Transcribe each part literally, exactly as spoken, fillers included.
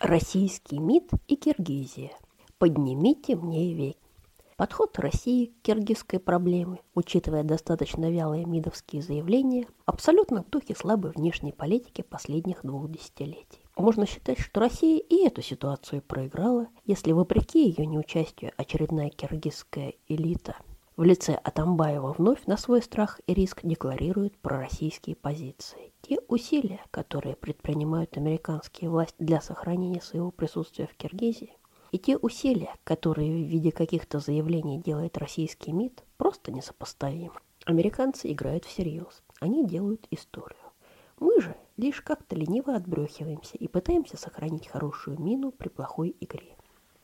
Российский МИД и Киргизия. Поднимите мне веки. Подход России к киргизской проблеме, учитывая достаточно вялые мидовские заявления, абсолютно в духе слабой внешней политики последних двух десятилетий. Можно считать, что Россия и эту ситуацию проиграла, если вопреки ее неучастию очередная киргизская элита в лице Атамбаева вновь на свой страх и риск декларирует пророссийские позиции. Те усилия, которые предпринимают американские власти для сохранения своего присутствия в Киргизии, и те усилия, которые в виде каких-то заявлений делает российский МИД, просто несопоставимы. Американцы играют всерьез, они делают историю. Мы же лишь как-то лениво отбрехиваемся и пытаемся сохранить хорошую мину при плохой игре.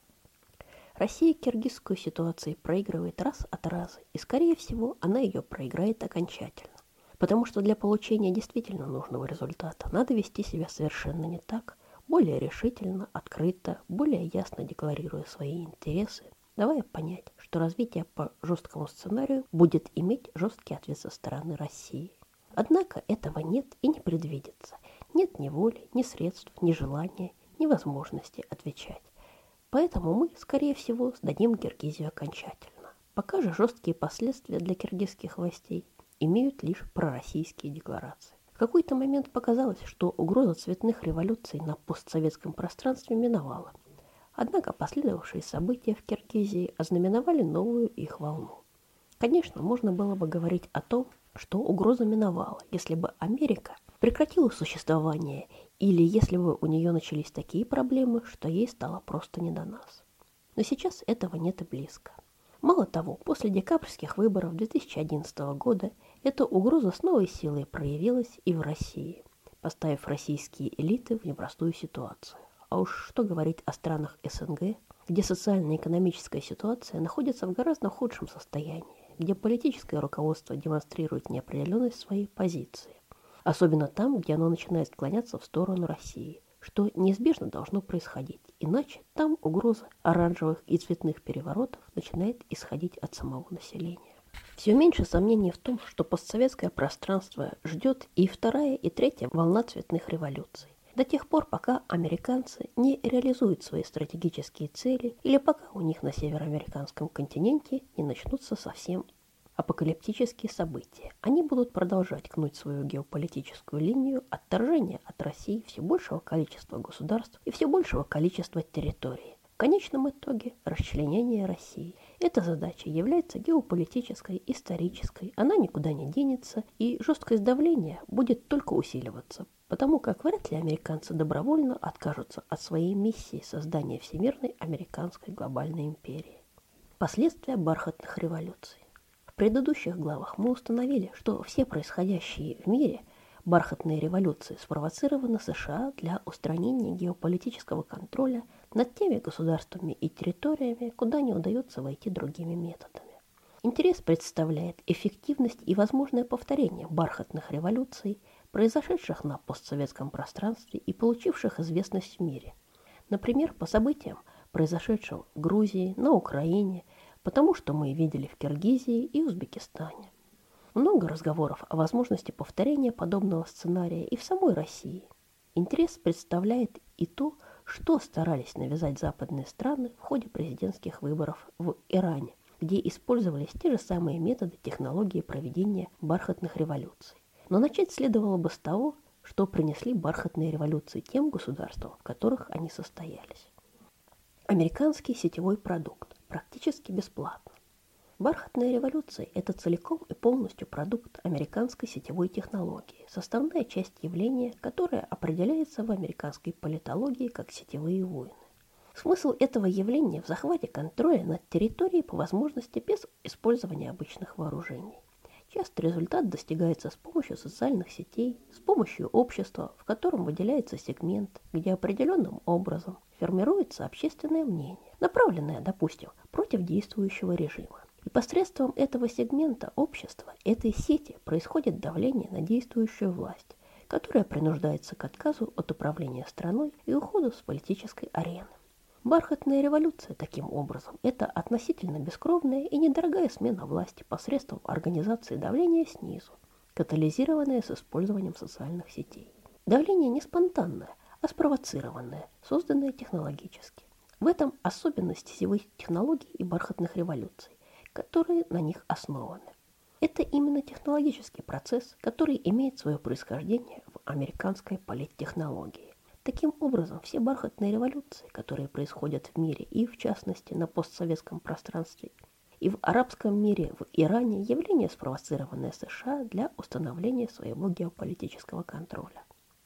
Россия киргизскую ситуацию проигрывает раз от раза, и, скорее всего, она ее проиграет окончательно. Потому что для получения действительно нужного результата надо вести себя совершенно не так, более решительно, открыто, более ясно декларируя свои интересы, давая понять, что развитие по жесткому сценарию будет иметь жесткий ответ со стороны России. Однако этого нет и не предвидится. Нет ни воли, ни средств, ни желания, ни возможности отвечать. Поэтому мы, скорее всего, сдадим Киргизию окончательно. Пока же жесткие последствия для киргизских властей имеют лишь пророссийские декларации. В какой-то момент показалось, что угроза цветных революций на постсоветском пространстве миновала. Однако последовавшие события в Киргизии ознаменовали новую их волну. Конечно, можно было бы говорить о том, что угроза миновала, если бы Америка прекратила существование или если бы у нее начались такие проблемы, что ей стало просто не до нас. Но сейчас этого нет и близко. Мало того, после декабрьских выборов две тысячи одиннадцатого года эта угроза с новой силой проявилась и в России, поставив российские элиты в непростую ситуацию. А уж что говорить о странах СНГ, где социально-экономическая ситуация находится в гораздо худшем состоянии, где политическое руководство демонстрирует неопределенность своей позиции. Особенно там, где оно начинает склоняться в сторону России, что неизбежно должно происходить. Иначе там угроза оранжевых и цветных переворотов начинает исходить от самого населения. Все меньше сомнений в том, что постсоветское пространство ждет и вторая, и третья волна цветных революций. До тех пор, пока американцы не реализуют свои стратегические цели или пока у них на североамериканском континенте не начнутся совсем апокалиптические события. Они будут продолжать гнуть свою геополитическую линию отторжения от России все большего количества государств и все большего количества территорий. В конечном итоге расчленение России. Эта задача является геополитической, исторической, она никуда не денется, и жесткость давления будет только усиливаться, потому как вряд ли американцы добровольно откажутся от своей миссии создания всемирной американской глобальной империи. Последствия бархатных революций. В предыдущих главах мы установили, что все происходящие в мире бархатные революции спровоцированы США для устранения геополитического контроля над теми государствами и территориями, куда не удается войти другими методами. Интерес представляет эффективность и возможное повторение бархатных революций, произошедших на постсоветском пространстве и получивших известность в мире. Например, по событиям, произошедшим в Грузии, на Украине, потому что мы видели в Киргизии и Узбекистане. Много разговоров о возможности повторения подобного сценария и в самой России. Интерес представляет и то, что старались навязать западные страны в ходе президентских выборов в Иране, где использовались те же самые методы технологии проведения бархатных революций. Но начать следовало бы с того, что принесли бархатные революции тем государствам, в которых они состоялись. Американский сетевой продукт практически бесплатно. Бархатная революция – это целиком и полностью продукт американской сетевой технологии, составная часть явления, которое определяется в американской политологии как сетевые войны. Смысл этого явления в захвате контроля над территорией по возможности без использования обычных вооружений. Часто результат достигается с помощью социальных сетей, с помощью общества, в котором выделяется сегмент, где определенным образом формируется общественное мнение, направленное, допустим, против действующего режима. И посредством этого сегмента общества, этой сети, происходит давление на действующую власть, которая принуждается к отказу от управления страной и уходу с политической арены. Бархатная революция, таким образом, это относительно бескровная и недорогая смена власти посредством организации давления снизу, катализированная с использованием социальных сетей. Давление не спонтанное, а спровоцированное, созданное технологически. В этом особенность сетевых технологий и бархатных революций, которые на них основаны. Это именно технологический процесс, который имеет свое происхождение в американской политтехнологии. Таким образом, все бархатные революции, которые происходят в мире и, в частности, на постсоветском пространстве, и в арабском мире, в Иране, явление, спровоцированное США для установления своего геополитического контроля.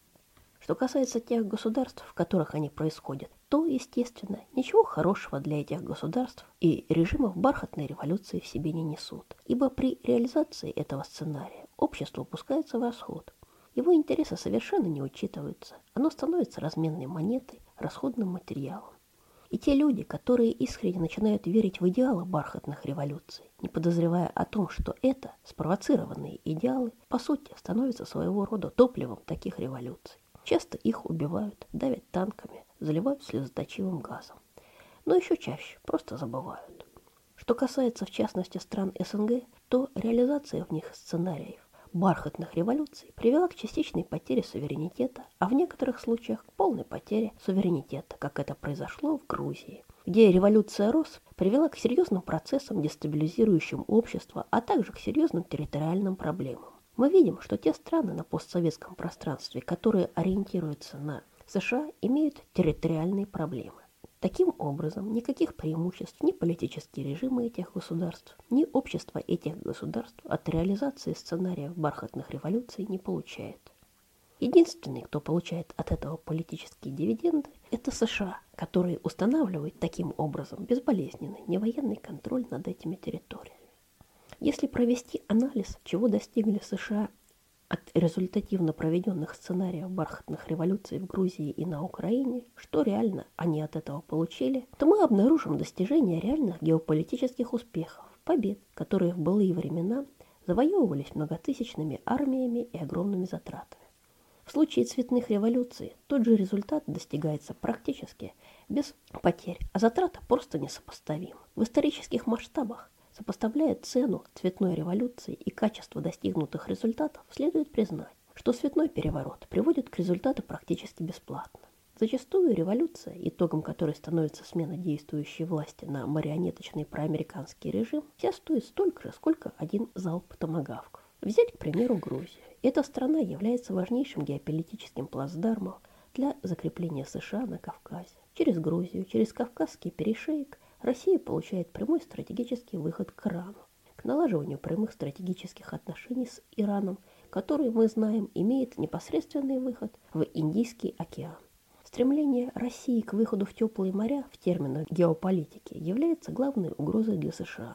Что касается тех государств, в которых они происходят, то, естественно, ничего хорошего для этих государств и режимов бархатной революции в себе не несут, ибо при реализации этого сценария общество пускается в расход. Его интересы совершенно не учитываются, оно становится разменной монетой, расходным материалом. И те люди, которые искренне начинают верить в идеалы бархатных революций, не подозревая о том, что это, спровоцированные идеалы, по сути, становятся своего рода топливом таких революций. Часто их убивают, давят танками, заливают слезоточивым газом. Но еще чаще просто забывают. Что касается, в частности, стран СНГ, то реализация в них сценариев бархатных революций привела к частичной потере суверенитета, а в некоторых случаях к полной потере суверенитета, как это произошло в Грузии, где революция РОС привела к серьезным процессам, дестабилизирующим общество, а также к серьезным территориальным проблемам. Мы видим, что те страны на постсоветском пространстве, которые ориентируются на США, имеют территориальные проблемы. Таким образом, никаких преимуществ ни политические режимы этих государств, ни общество этих государств от реализации сценариев бархатных революций не получает. Единственный, кто получает от этого политические дивиденды, это США, которые устанавливают таким образом безболезненный невоенный контроль над этими территориями. Если провести анализ, чего достигли США от результативно проведенных сценариев бархатных революций в Грузии и на Украине, что реально они от этого получили, то мы обнаружим достижение реальных геополитических успехов, побед, которые в былые времена завоевывались многотысячными армиями и огромными затратами. В случае цветных революций тот же результат достигается практически без потерь, а затраты просто несопоставимы. В исторических масштабах, сопоставляя цену цветной революции и качество достигнутых результатов, следует признать, что цветной переворот приводит к результату практически бесплатно. Зачастую революция, итогом которой становится смена действующей власти на марионеточный проамериканский режим, вся стоит столько же, сколько один залп томагавков. Взять, к примеру, Грузию. Эта страна является важнейшим геополитическим плацдармом для закрепления США на Кавказе. Через Грузию, через Кавказский перешеек Россия получает прямой стратегический выход к Ирану, к налаживанию прямых стратегических отношений с Ираном, который, мы знаем, имеет непосредственный выход в Индийский океан. Стремление России к выходу в теплые моря в терминах геополитики является главной угрозой для США.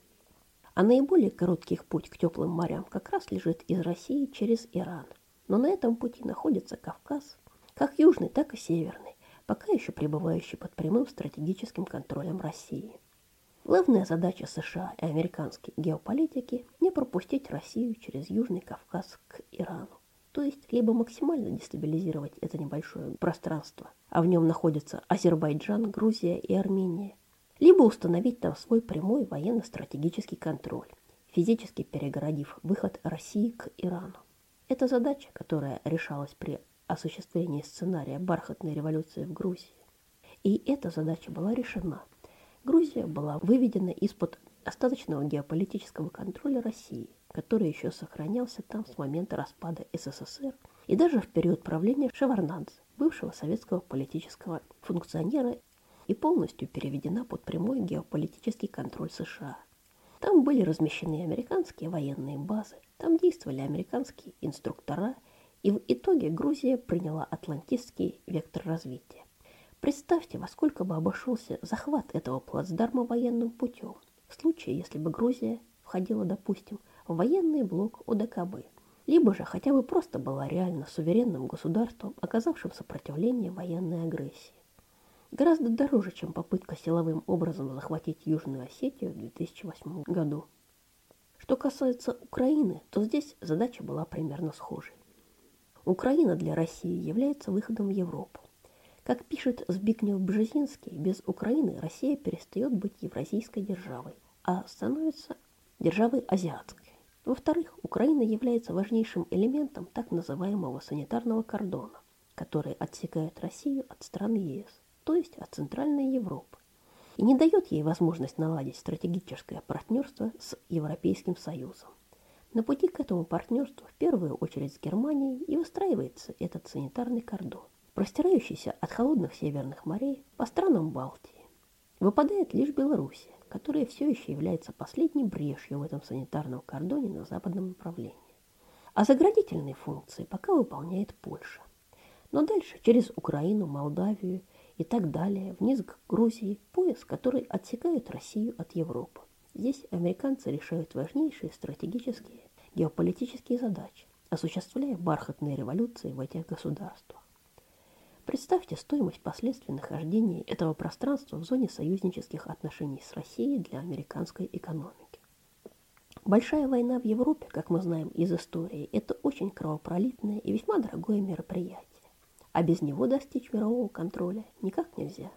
А наиболее короткий путь к теплым морям как раз лежит из России через Иран. Но на этом пути находится Кавказ, как южный, так и северный, пока еще пребывающий под прямым стратегическим контролем России. Главная задача США и американской геополитики – не пропустить Россию через Южный Кавказ к Ирану. То есть, либо максимально дестабилизировать это небольшое пространство, а в нем находятся Азербайджан, Грузия и Армения, либо установить там свой прямой военно-стратегический контроль, физически перегородив выход России к Ирану. Это задача, которая решалась при осуществлении сценария бархатной революции в Грузии. И эта задача была решена. Грузия была выведена из-под остаточного геополитического контроля России, который еще сохранялся там с момента распада СССР и даже в период правления Шеварднадзе, бывшего советского политического функционера, и полностью переведена под прямой геополитический контроль США. Там были размещены американские военные базы, там действовали американские инструктора, и в итоге Грузия приняла атлантистский вектор развития. Представьте, во сколько бы обошелся захват этого плацдарма военным путем, в случае, если бы Грузия входила, допустим, в военный блок ОДКБ, либо же хотя бы просто была реально суверенным государством, оказавшим сопротивление военной агрессии. Гораздо дороже, чем попытка силовым образом захватить Южную Осетию в две тысячи восьмом году. Что касается Украины, то здесь задача была примерно схожей. Украина для России является выходом в Европу. Как пишет Збигнев Бжезинский, без Украины Россия перестает быть евразийской державой, а становится державой азиатской. Во-вторых, Украина является важнейшим элементом так называемого санитарного кордона. которые отсекают Россию от стран ЕС, то есть от Центральной Европы, и не дает ей возможность наладить стратегическое партнерство с Европейским Союзом. На пути к этому партнерству в первую очередь с Германией и выстраивается этот санитарный кордон, простирающийся от холодных северных морей по странам Балтии. Выпадает лишь Белоруссия, которая все еще является последней брешью в этом санитарном кордоне на западном направлении. А заградительные функции пока выполняет Польша. Но дальше через Украину, Молдавию и так далее, вниз к Грузии, пояс, который отсекает Россию от Европы. Здесь американцы решают важнейшие стратегические геополитические задачи, осуществляя бархатные революции в этих государствах. Представьте стоимость последствий нахождения этого пространства в зоне союзнических отношений с Россией для американской экономики. Большая война в Европе, как мы знаем из истории, это очень кровопролитное и весьма дорогое мероприятие, а без него достичь мирового контроля никак нельзя.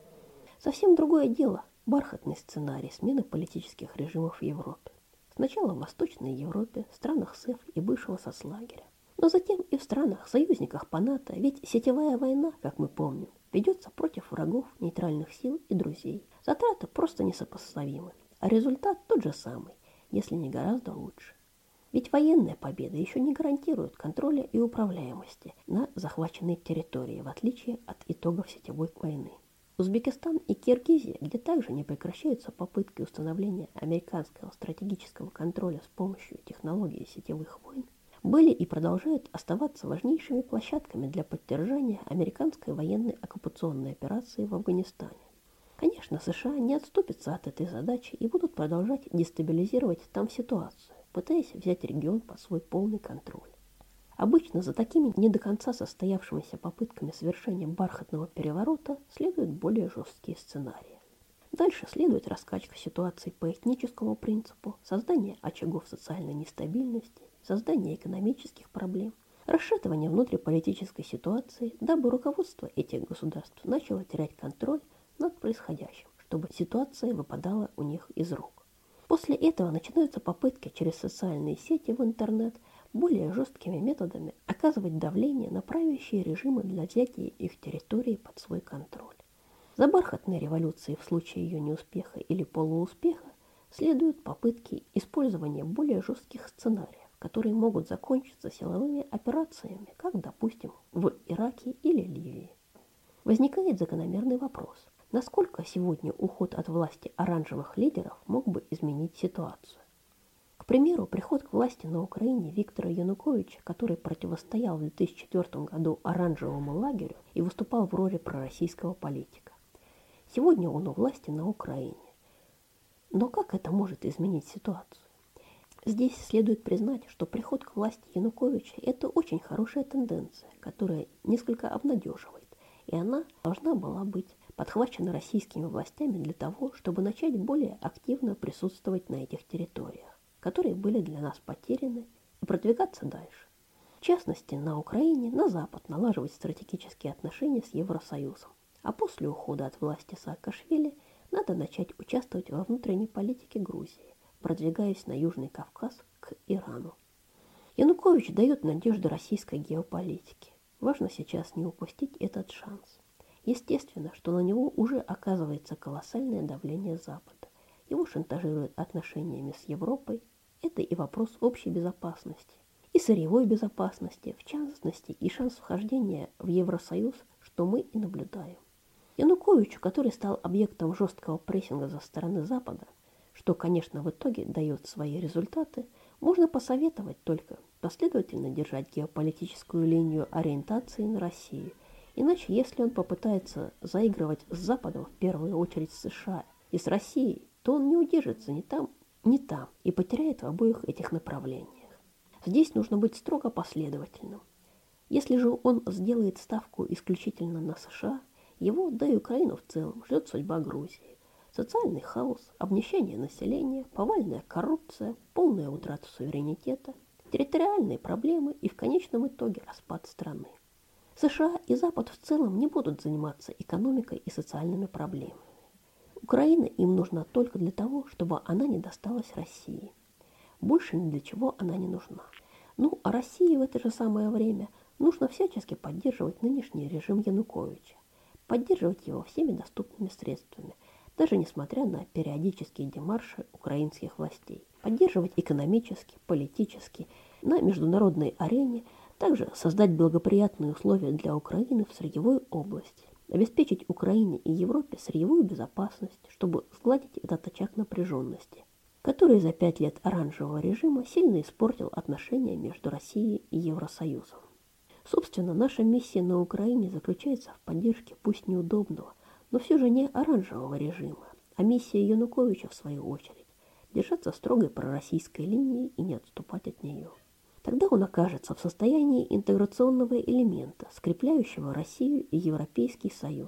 Совсем другое дело – бархатный сценарий смены политических режимов в Европе. Сначала в Восточной Европе, странах СЭФ и бывшего соцлагеря, но затем и в странах, союзниках по НАТО, ведь сетевая война, как мы помним, ведется против врагов, нейтральных сил и друзей. Затраты просто несопоставимы, а результат тот же самый, если не гораздо лучше. Ведь военная победа еще не гарантирует контроля и управляемости на захваченной территории, в отличие от итогов сетевой войны. Узбекистан и Киргизия, где также не прекращаются попытки установления американского стратегического контроля с помощью технологий сетевых войн, были и продолжают оставаться важнейшими площадками для поддержания американской военной оккупационной операции в Афганистане. Конечно, США не отступятся от этой задачи и будут продолжать дестабилизировать там ситуацию, пытаясь взять регион под свой полный контроль. Обычно за такими не до конца состоявшимися попытками совершения бархатного переворота следуют более жесткие сценарии. Дальше следует раскачка ситуации по этническому принципу, создание очагов социальной нестабильности, создание экономических проблем, расшатывание внутриполитической ситуации, дабы руководство этих государств начало терять контроль над происходящим, чтобы ситуация выпадала у них из рук. После этого начинаются попытки через социальные сети в интернет более жесткими методами оказывать давление на правящие режимы для взятия их территории под свой контроль. За бархатной революцией в случае ее неуспеха или полууспеха следуют попытки использования более жестких сценариев, которые могут закончиться силовыми операциями, как, допустим, в Ираке или Ливии. Возникает закономерный вопрос, насколько сегодня уход от власти оранжевых лидеров мог бы изменить ситуацию. К примеру, приход к власти на Украине Виктора Януковича, который противостоял в две тысячи четвёртом году оранжевому лагерю и выступал в роли пророссийского политика. Сегодня он у власти на Украине. Но как это может изменить ситуацию? Здесь следует признать, что приход к власти Януковича – это очень хорошая тенденция, которая несколько обнадеживает, и она должна была быть подхвачена российскими властями для того, чтобы начать более активно присутствовать на этих территориях, которые были для нас потеряны, и продвигаться дальше. В частности, на Украине, на Запад налаживать стратегические отношения с Евросоюзом, а после ухода от власти Саакашвили надо начать участвовать во внутренней политике Грузии, продвигаясь на Южный Кавказ к Ирану. Янукович дает надежду российской геополитике. Важно сейчас не упустить этот шанс. Естественно, что на него уже оказывается колоссальное давление Запада. Его шантажируют отношениями с Европой. Это и вопрос общей безопасности, и сырьевой безопасности, в частности, и шанс вхождения в Евросоюз, что мы и наблюдаем. Януковичу, который стал объектом жесткого прессинга со стороны Запада, что, конечно, в итоге дает свои результаты, можно посоветовать только последовательно держать геополитическую линию ориентации на Россию. Иначе, если он попытается заигрывать с Западом, в первую очередь с США, и с Россией, то он не удержится ни там, ни там и потеряет в обоих этих направлениях. Здесь нужно быть строго последовательным. Если же он сделает ставку исключительно на США, его, да и Украину в целом, ждет судьба Грузии. Социальный хаос, обнищание населения, повальная коррупция, полная утрата суверенитета, территориальные проблемы и в конечном итоге распад страны. США и Запад в целом не будут заниматься экономикой и социальными проблемами. Украина им нужна только для того, чтобы она не досталась России. Больше ни для чего она не нужна. Ну, а России в это же самое время Нужно всячески поддерживать нынешний режим Януковича, поддерживать его всеми доступными средствами, даже несмотря на периодические демарши украинских властей, поддерживать экономически, политически, на международной арене, также создать благоприятные условия для Украины в сырьевой области, обеспечить Украине и Европе сырьевую безопасность, чтобы сгладить этот очаг напряженности, который за пять лет оранжевого режима сильно испортил отношения между Россией и Евросоюзом. Собственно, наша миссия на Украине заключается в поддержке пусть неудобного, но все же не оранжевого режима, а миссия Януковича, в свою очередь, держаться строгой пророссийской линии и не отступать от нее. Тогда он окажется в состоянии интеграционного элемента, скрепляющего Россию и Европейский Союз.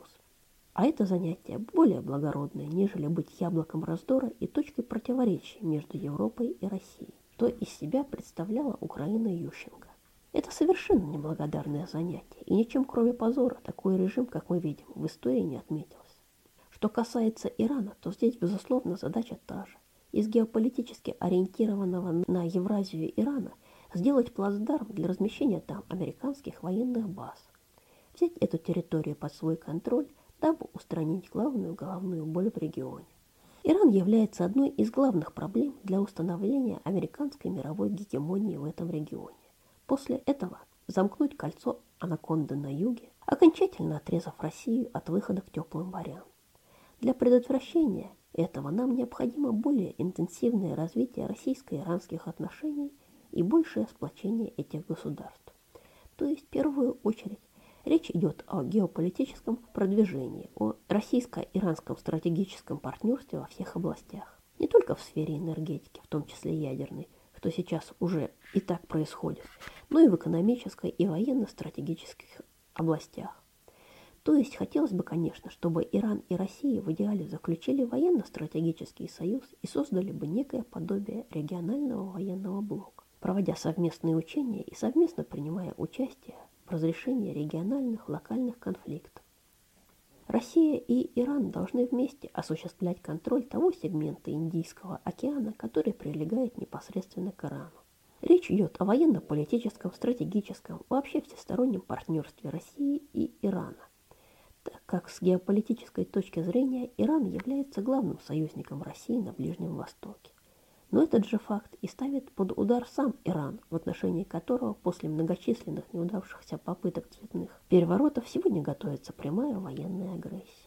А это занятие более благородное, нежели быть яблоком раздора и точкой противоречия между Европой и Россией, что из себя представляла Украина Ющенко. Это совершенно неблагодарное занятие, и ничем кроме позора такой режим, как мы видим, в истории не отметился. Что касается Ирана, то здесь, безусловно, задача та же. Из геополитически ориентированного на Евразию Ирана сделать плацдарм для размещения там американских военных баз. Взять эту территорию под свой контроль, дабы устранить главную головную боль в регионе. Иран является одной из главных проблем для установления американской мировой гегемонии в этом регионе. После этого замкнуть кольцо анаконды на юге, окончательно отрезав Россию от выхода к теплым морям. Для предотвращения этого нам необходимо более интенсивное развитие российско-иранских отношений и большее сплочение этих государств. То есть, в первую очередь, речь идет о геополитическом продвижении, о российско-иранском стратегическом партнерстве во всех областях. Не только в сфере энергетики, в том числе ядерной, что сейчас уже и так происходит, но и в экономической и военно-стратегических областях. То есть хотелось бы, конечно, чтобы Иран и Россия в идеале заключили военно-стратегический союз и создали бы некое подобие регионального военного блока, проводя совместные учения и совместно принимая участие в разрешении региональных локальных конфликтов. Россия и Иран должны вместе осуществлять контроль того сегмента Индийского океана, который прилегает непосредственно к Ирану. Речь идет о военно-политическом, стратегическом, вообще всестороннем партнерстве России и Ирана, так как с геополитической точки зрения Иран является главным союзником России на Ближнем Востоке. Но этот же факт и ставит под удар сам Иран, в отношении которого после многочисленных неудавшихся попыток цветных переворотов сегодня готовится прямая военная агрессия.